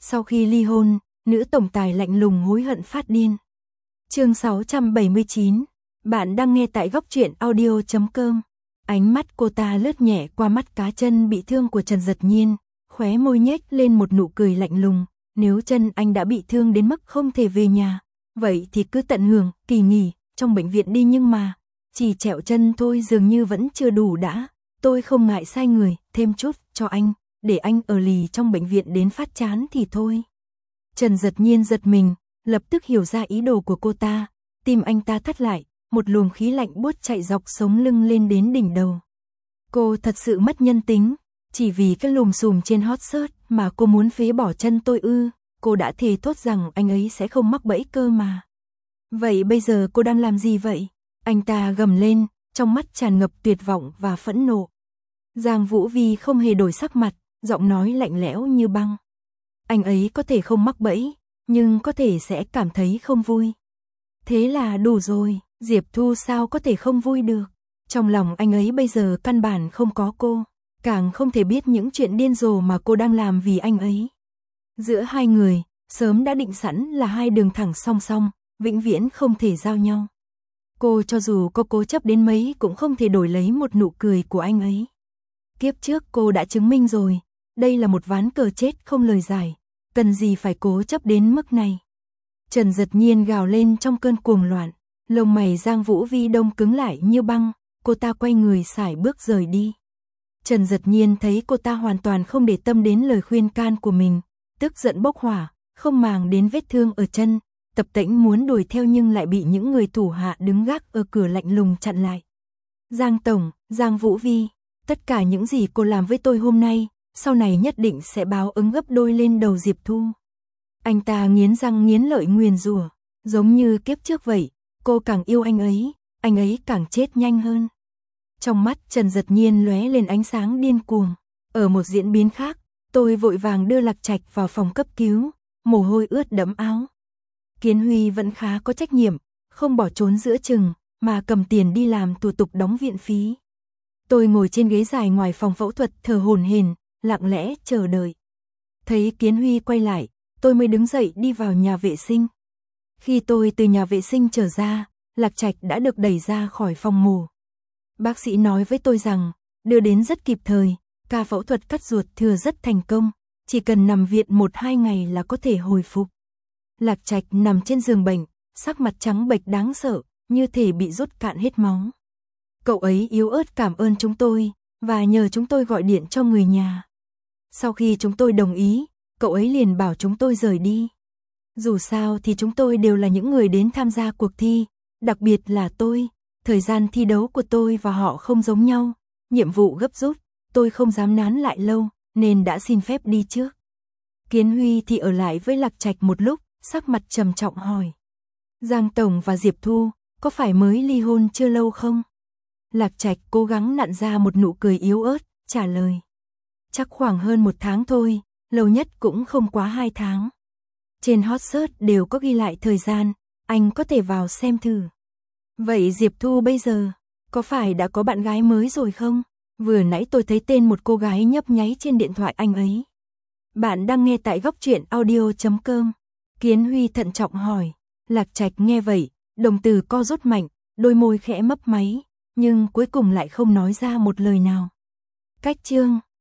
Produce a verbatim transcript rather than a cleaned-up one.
Sau khi ly hôn, nữ tổng tài lạnh lùng hối hận phát điên. Chương sáu trăm bảy mươi chín. Bạn đang nghe tại góc truyện audio chấm com. Ánh mắt cô ta lướt nhẹ qua mắt cá chân bị thương của Trần Dật Nhiên, khóe môi nhếch lên một nụ cười lạnh lùng. Nếu chân anh đã bị thương đến mức không thể về nhà, vậy thì cứ tận hưởng kỳ nghỉ trong bệnh viện đi, nhưng mà chỉ trẹo chân thôi dường như vẫn chưa đủ đã. Tôi không ngại sai người thêm chút cho anh, để anh ở lì trong bệnh viện đến phát chán thì thôi. Trần Dật Nhiên giật mình, lập tức hiểu ra ý đồ của cô ta, tim anh ta thắt lại, một luồng khí lạnh buốt chạy dọc sống lưng lên đến đỉnh đầu. Cô thật sự mất nhân tính, chỉ vì cái lùm xùm trên hot search mà cô muốn phế bỏ chân tôi ư? Cô đã thề thốt rằng anh ấy sẽ không mắc bẫy cơ mà. Vậy bây giờ cô đang làm gì vậy? Anh ta gầm lên, trong mắt tràn ngập tuyệt vọng và phẫn nộ. Giang Vũ Vi không hề đổi sắc mặt, giọng nói lạnh lẽo như băng. Anh ấy có thể không mắc bẫy, nhưng có thể sẽ cảm thấy không vui. Thế là đủ rồi, Diệp Thu sao có thể không vui được? Trong lòng anh ấy bây giờ căn bản không có cô, càng không thể biết những chuyện điên rồ mà cô đang làm vì anh ấy. Giữa hai người, sớm đã định sẵn là hai đường thẳng song song, vĩnh viễn không thể giao nhau. Cô cho dù có cố chấp đến mấy cũng không thể đổi lấy một nụ cười của anh ấy. Kiếp trước cô đã chứng minh rồi, đây là một ván cờ chết không lời giải, cần gì phải cố chấp đến mức này. Trần Dật Nhiên gào lên trong cơn cuồng loạn, lông mày Giang Vũ Vi đông cứng lại như băng, cô ta quay người sải bước rời đi. Trần Dật Nhiên thấy cô ta hoàn toàn không để tâm đến lời khuyên can của mình, tức giận bốc hỏa, không màng đến vết thương ở chân, tập tễnh muốn đuổi theo nhưng lại bị những người thủ hạ đứng gác ở cửa lạnh lùng chặn lại. Giang Tổng, Giang Vũ Vi, tất cả những gì cô làm với tôi hôm nay, sau này nhất định sẽ báo ứng gấp đôi lên đầu Diệp Thu. Anh ta nghiến răng nghiến lợi nguyền rủa, giống như kiếp trước vậy, cô càng yêu anh ấy, anh ấy càng chết nhanh hơn. Trong mắt Trần Dật Nhiên lóe lên ánh sáng điên cuồng. Ở một diễn biến khác, tôi vội vàng đưa Lạc Trạch vào phòng cấp cứu, mồ hôi ướt đẫm áo. Kiến Huy vẫn khá có trách nhiệm, không bỏ trốn giữa chừng, mà cầm tiền đi làm thủ tục đóng viện phí. Tôi ngồi trên ghế dài ngoài phòng phẫu thuật thở hổn hển, lặng lẽ chờ đợi. Thấy Kiến Huy quay lại, tôi mới đứng dậy đi vào nhà vệ sinh. Khi tôi từ nhà vệ sinh trở ra, Lạc Trạch đã được đẩy ra khỏi phòng mổ. Bác sĩ nói với tôi rằng, đưa đến rất kịp thời, ca phẫu thuật cắt ruột thừa rất thành công, chỉ cần nằm viện một hai ngày là có thể hồi phục. Lạc Trạch nằm trên giường bệnh, sắc mặt trắng bệch đáng sợ, như thể bị rút cạn hết máu. Cậu ấy yếu ớt cảm ơn chúng tôi, và nhờ chúng tôi gọi điện cho người nhà. Sau khi chúng tôi đồng ý, cậu ấy liền bảo chúng tôi rời đi. Dù sao thì chúng tôi đều là những người đến tham gia cuộc thi, đặc biệt là tôi. Thời gian thi đấu của tôi và họ không giống nhau, nhiệm vụ gấp rút, tôi không dám nán lại lâu, nên đã xin phép đi trước. Kiến Huy thì ở lại với Lạc Trạch một lúc, sắc mặt trầm trọng hỏi. Giang Tổng và Diệp Thu, có phải mới ly hôn chưa lâu không? Lạc Trạch cố gắng nặn ra một nụ cười yếu ớt, trả lời. Chắc khoảng hơn một tháng thôi, lâu nhất cũng không quá hai tháng. Trên hot search đều có ghi lại thời gian, anh có thể vào xem thử. Vậy Diệp Thu bây giờ, có phải đã có bạn gái mới rồi không? Vừa nãy tôi thấy tên một cô gái nhấp nháy trên điện thoại anh ấy. Bạn đang nghe tại góc truyện audio chấm com. Kiến Huy thận trọng hỏi. Lạc Trạch nghe vậy, đồng tử co rút mạnh, đôi môi khẽ mấp máy, nhưng cuối cùng lại không nói ra một lời nào. Cách chương